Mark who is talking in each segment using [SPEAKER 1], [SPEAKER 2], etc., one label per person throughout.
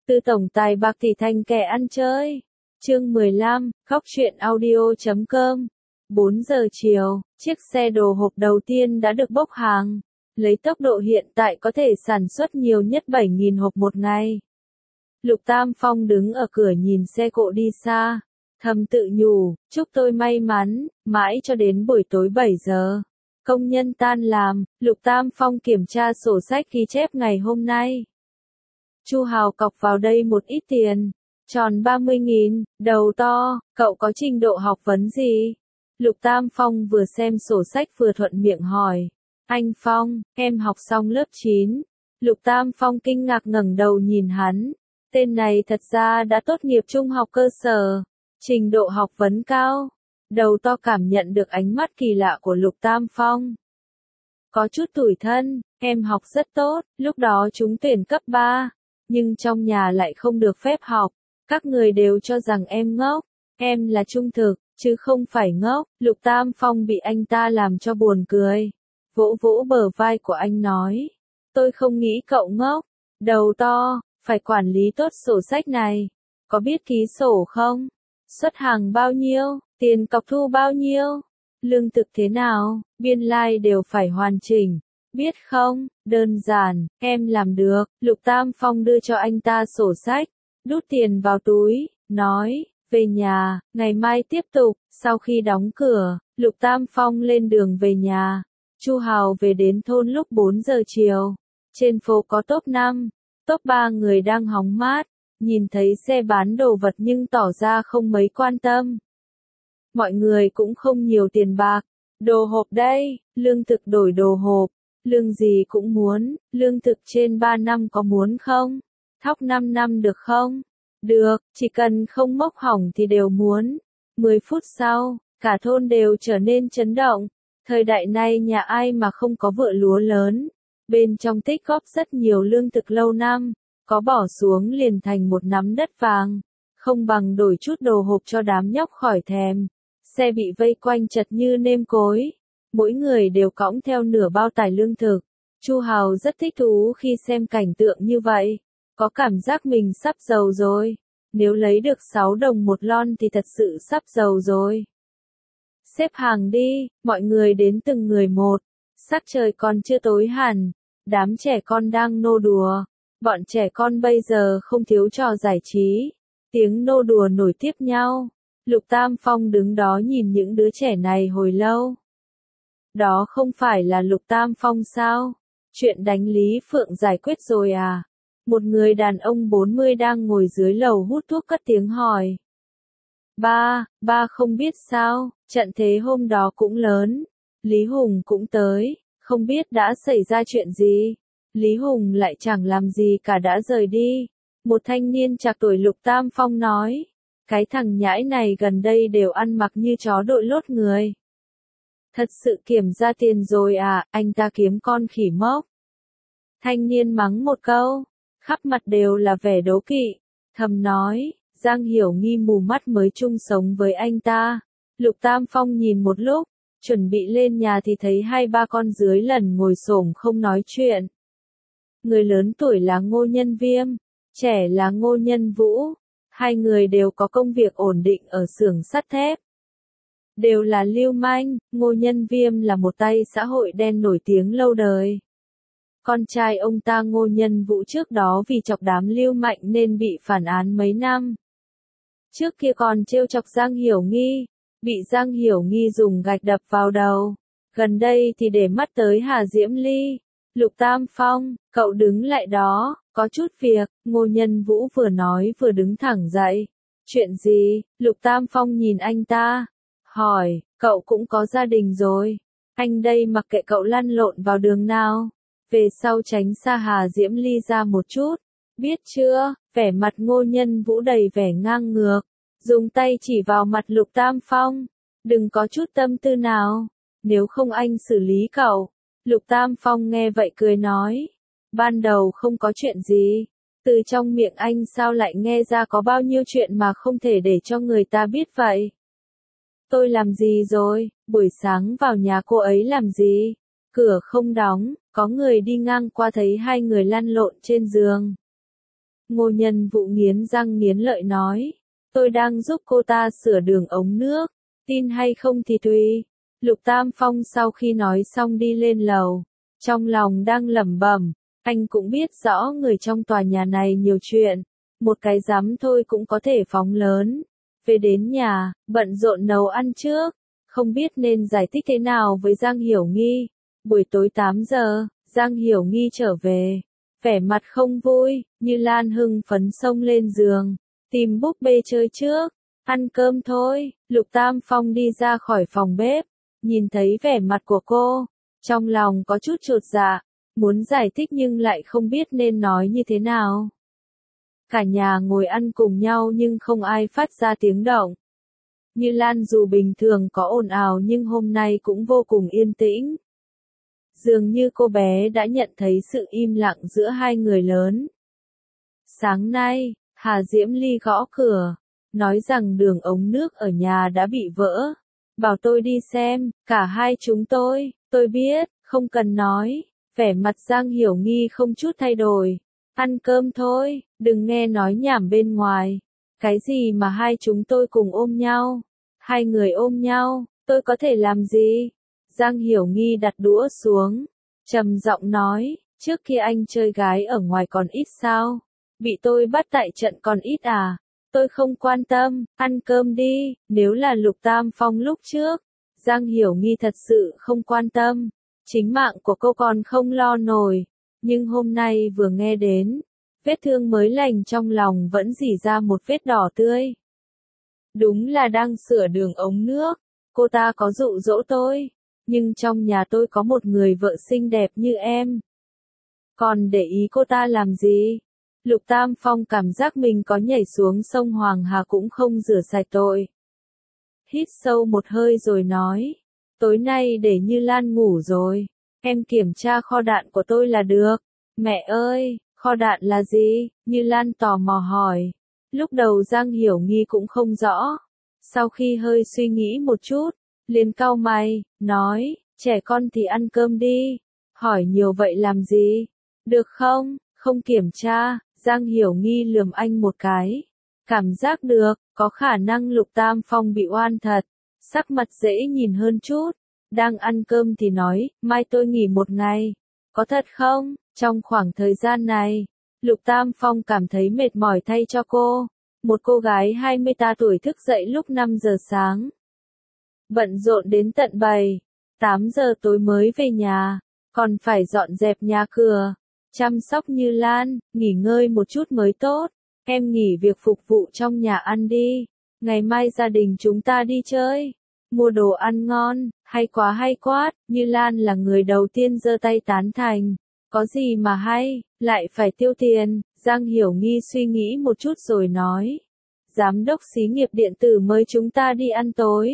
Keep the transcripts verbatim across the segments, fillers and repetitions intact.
[SPEAKER 1] Từ tổng tài bạc tỷ thành kẻ ăn chơi. Chương mười lăm, khóc chuyện audio chấm com. bốn giờ chiều, chiếc xe đồ hộp đầu tiên đã được bốc hàng. Lấy tốc độ hiện tại có thể sản xuất nhiều nhất bảy nghìn hộp một ngày. Lục Tam Phong đứng ở cửa nhìn xe cộ đi xa, thầm tự nhủ, chúc tôi may mắn, mãi cho đến buổi tối bảy giờ. Công nhân tan làm, Lục Tam Phong kiểm tra sổ sách ghi chép ngày hôm nay. Chu Hào cọc vào đây một ít tiền, tròn ba mươi nghìn, đầu to, cậu có trình độ học vấn gì? Lục Tam Phong vừa xem sổ sách vừa thuận miệng hỏi. Anh Phong, em học xong lớp chín. Lục Tam Phong kinh ngạc ngẩng đầu nhìn hắn. Tên này thật ra đã tốt nghiệp trung học cơ sở, trình độ học vấn cao. Đầu to cảm nhận được ánh mắt kỳ lạ của Lục Tam Phong. Có chút tủi thân, em học rất tốt, lúc đó chúng tuyển cấp ba, nhưng trong nhà lại không được phép học. Các người đều cho rằng em ngốc, em là trung thực, chứ không phải ngốc. Lục Tam Phong bị anh ta làm cho buồn cười. Vỗ vỗ bờ vai của anh nói. Tôi không nghĩ cậu ngốc, đầu to, phải quản lý tốt sổ sách này. Có biết ký sổ không? Xuất hàng bao nhiêu? Tiền cọc thu bao nhiêu? Lương thực thế nào? Biên lai like đều phải hoàn chỉnh. Biết không? Đơn giản, em làm được. Lục Tam Phong đưa cho anh ta sổ sách, đút tiền vào túi, nói, về nhà, ngày mai tiếp tục. Sau khi đóng cửa, Lục Tam Phong lên đường về nhà. Chu Hào về đến thôn lúc bốn giờ chiều. Trên phố có top năm, top ba người đang hóng mát, nhìn thấy xe bán đồ vật nhưng tỏ ra không mấy quan tâm. Mọi người cũng không nhiều tiền bạc. Đồ hộp đây, lương thực đổi đồ hộp, lương gì cũng muốn, lương thực trên ba năm có muốn không? Thóc năm năm được không? Được, chỉ cần không mốc hỏng thì đều muốn. mười phút sau, cả thôn đều trở nên chấn động. Thời đại này nhà ai mà không có vựa lúa lớn. Bên trong tích góp rất nhiều lương thực lâu năm, có bỏ xuống liền thành một nắm đất vàng. Không bằng đổi chút đồ hộp cho đám nhóc khỏi thèm. Xe bị vây quanh chật như nêm cối. Mỗi người đều cõng theo nửa bao tải lương thực. Chu Hào rất thích thú khi xem cảnh tượng như vậy. Có cảm giác mình sắp giàu rồi. Nếu lấy được sáu đồng một lon thì thật sự sắp giàu rồi. Xếp hàng đi, mọi người đến từng người một. Sắc trời còn chưa tối hẳn. Đám trẻ con đang nô đùa. Bọn trẻ con bây giờ không thiếu trò giải trí. Tiếng nô đùa nổi tiếp nhau. Lục Tam Phong đứng đó nhìn những đứa trẻ này hồi lâu. Đó không phải là Lục Tam Phong sao? Chuyện đánh Lý Phượng giải quyết rồi à? Một người đàn ông bốn mươi đang ngồi dưới lầu hút thuốc cất tiếng hỏi. Ba, ba không biết sao, trận thế hôm đó cũng lớn. Lý Hùng cũng tới, không biết đã xảy ra chuyện gì. Lý Hùng lại chẳng làm gì cả đã rời đi. Một thanh niên trạc tuổi Lục Tam Phong nói. Cái thằng nhãi này gần đây đều ăn mặc như chó đội lốt người. Thật sự kiểm ra tiền rồi à, anh ta kiếm con khỉ mốc. Thanh niên mắng một câu, khắp mặt đều là vẻ đố kỵ, thầm nói, Giang Hiểu Nghi mù mắt mới chung sống với anh ta. Lục Tam Phong nhìn một lúc, chuẩn bị lên nhà thì thấy hai ba con dưới lần ngồi xổm không nói chuyện. Người lớn tuổi là Ngô Nhân Viêm, trẻ là Ngô Nhân Vũ. Hai người đều có công việc ổn định ở xưởng sắt thép. Đều là lưu manh, Ngô Nhân Viêm là một tay xã hội đen nổi tiếng lâu đời. Con trai ông ta Ngô Nhân Vũ trước đó vì chọc đám lưu mạnh nên bị phản án mấy năm. Trước kia còn trêu chọc Giang Hiểu Nghi, bị Giang Hiểu Nghi dùng gạch đập vào đầu. Gần đây thì để mắt tới Hà Diễm Ly. Lục Tam Phong, cậu đứng lại đó, có chút việc. Ngô Nhân Vũ vừa nói vừa đứng thẳng dậy. Chuyện gì? Lục Tam Phong nhìn anh ta, hỏi, cậu cũng có gia đình rồi. Anh đây mặc kệ cậu lăn lộn vào đường nào. Về sau tránh xa Hà Diễm Ly ra một chút. Biết chưa? Vẻ mặt Ngô Nhân Vũ đầy vẻ ngang ngược. Dùng tay chỉ vào mặt Lục Tam Phong. Đừng có chút tâm tư nào. Nếu không anh xử lý cậu. Lục Tam Phong nghe vậy cười nói. Ban đầu không có chuyện gì. Từ trong miệng anh sao lại nghe ra có bao nhiêu chuyện mà không thể để cho người ta biết vậy. Tôi làm gì rồi? Buổi sáng vào nhà cô ấy làm gì? Cửa không đóng, có người đi ngang qua thấy hai người lăn lộn trên giường. Ngô Nhân Vũ nghiến răng nghiến lợi nói. Tôi đang giúp cô ta sửa đường ống nước, tin hay không thì tùy. Lục Tam Phong sau khi nói xong đi lên lầu, trong lòng đang lẩm bẩm, anh cũng biết rõ người trong tòa nhà này nhiều chuyện, một cái giám thôi cũng có thể phóng lớn. Về đến nhà, bận rộn nấu ăn trước, không biết nên giải thích thế nào với Giang Hiểu Nghi. Buổi tối tám giờ, Giang Hiểu Nghi trở về, vẻ mặt không vui, Như Lan hưng phấn xông lên giường, tìm búp bê chơi trước, ăn cơm thôi. Lục Tam Phong đi ra khỏi phòng bếp, nhìn thấy vẻ mặt của cô, trong lòng có chút chột dạ, muốn giải thích nhưng lại không biết nên nói như thế nào. Cả nhà ngồi ăn cùng nhau nhưng không ai phát ra tiếng động. Như Lan dù bình thường có ồn ào nhưng hôm nay cũng vô cùng yên tĩnh. Dường như cô bé đã nhận thấy sự im lặng giữa hai người lớn. Sáng nay, Hà Diễm Ly gõ cửa, nói rằng đường ống nước ở nhà đã bị vỡ. Bảo tôi đi xem, cả hai chúng tôi, tôi biết, không cần nói. Vẻ mặt Giang Hiểu Nghi không chút thay đổi. Ăn cơm thôi, đừng nghe nói nhảm bên ngoài. Cái gì mà hai chúng tôi cùng ôm nhau? Hai người ôm nhau, tôi có thể làm gì? Giang Hiểu Nghi đặt đũa xuống, trầm giọng nói, trước kia anh chơi gái ở ngoài còn ít sao? Bị tôi bắt tại trận còn ít à? Tôi không quan tâm, ăn cơm đi. Nếu là Lục Tam Phong lúc trước, Giang Hiểu Nghi thật sự không quan tâm, chính mạng của cô còn không lo nổi. Nhưng hôm nay vừa nghe đến, vết thương mới lành trong lòng vẫn rỉ ra một vết đỏ tươi. Đúng là đang sửa đường ống nước, cô ta có dụ dỗ tôi, nhưng trong nhà tôi có một người vợ xinh đẹp như em. Còn để ý cô ta làm gì? Lục Tam Phong cảm giác mình có nhảy xuống sông Hoàng Hà cũng không rửa sạch tội. Hít sâu một hơi rồi nói, tối nay để Như Lan ngủ rồi, em kiểm tra kho đạn của tôi là được. Mẹ ơi, kho đạn là gì? Như Lan tò mò hỏi. Lúc đầu Giang Hiểu Nghi cũng không rõ. Sau khi hơi suy nghĩ một chút, liền cau mày, nói, trẻ con thì ăn cơm đi. Hỏi nhiều vậy làm gì? Được không? Không kiểm tra. Giang Hiểu Nghi lườm anh một cái. Cảm giác được, có khả năng Lục Tam Phong bị oan thật. Sắc mặt dễ nhìn hơn chút. Đang ăn cơm thì nói, mai tôi nghỉ một ngày. Có thật không? Trong khoảng thời gian này, Lục Tam Phong cảm thấy mệt mỏi thay cho cô. Một cô gái hai mươi ba tuổi thức dậy lúc năm giờ sáng. Bận rộn đến tận bảy, tám giờ tối mới về nhà. Còn phải dọn dẹp nhà cửa, chăm sóc Như Lan, nghỉ ngơi một chút mới tốt. Em nghỉ việc phục vụ trong nhà ăn đi. Ngày mai gia đình chúng ta đi chơi. Mua đồ ăn ngon, hay quá hay quá. Như Lan là người đầu tiên giơ tay tán thành. Có gì mà hay, lại phải tiêu tiền. Giang Hiểu Nghi suy nghĩ một chút rồi nói. Giám đốc xí nghiệp điện tử mời chúng ta đi ăn tối.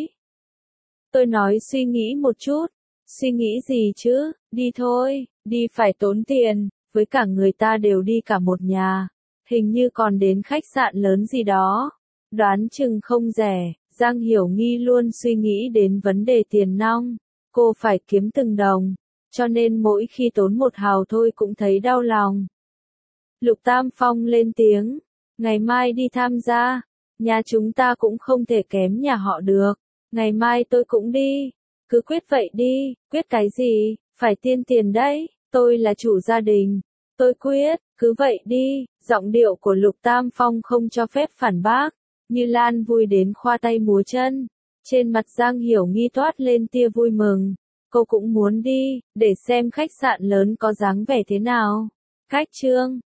[SPEAKER 1] Tôi nói suy nghĩ một chút. Suy nghĩ gì chứ, đi thôi, đi phải tốn tiền, với cả người ta đều đi cả một nhà. Hình như còn đến khách sạn lớn gì đó. Đoán chừng không rẻ. Giang Hiểu Nghi luôn suy nghĩ đến vấn đề tiền nong. Cô phải kiếm từng đồng. Cho nên mỗi khi tốn một hào thôi cũng thấy đau lòng. Lục Tam Phong lên tiếng. Ngày mai đi tham gia. Nhà chúng ta cũng không thể kém nhà họ được. Ngày mai tôi cũng đi. Cứ quyết vậy đi. Quyết cái gì? Phải tiên tiền đấy. Tôi là chủ gia đình. Tôi quyết. Cứ vậy đi. Giọng điệu của Lục Tam Phong không cho phép phản bác. Như Lan vui đến khoa tay múa chân. Trên mặt Giang Hiểu Nghi toát lên tia vui mừng. Cô cũng muốn đi, để xem khách sạn lớn có dáng vẻ thế nào. Cách chương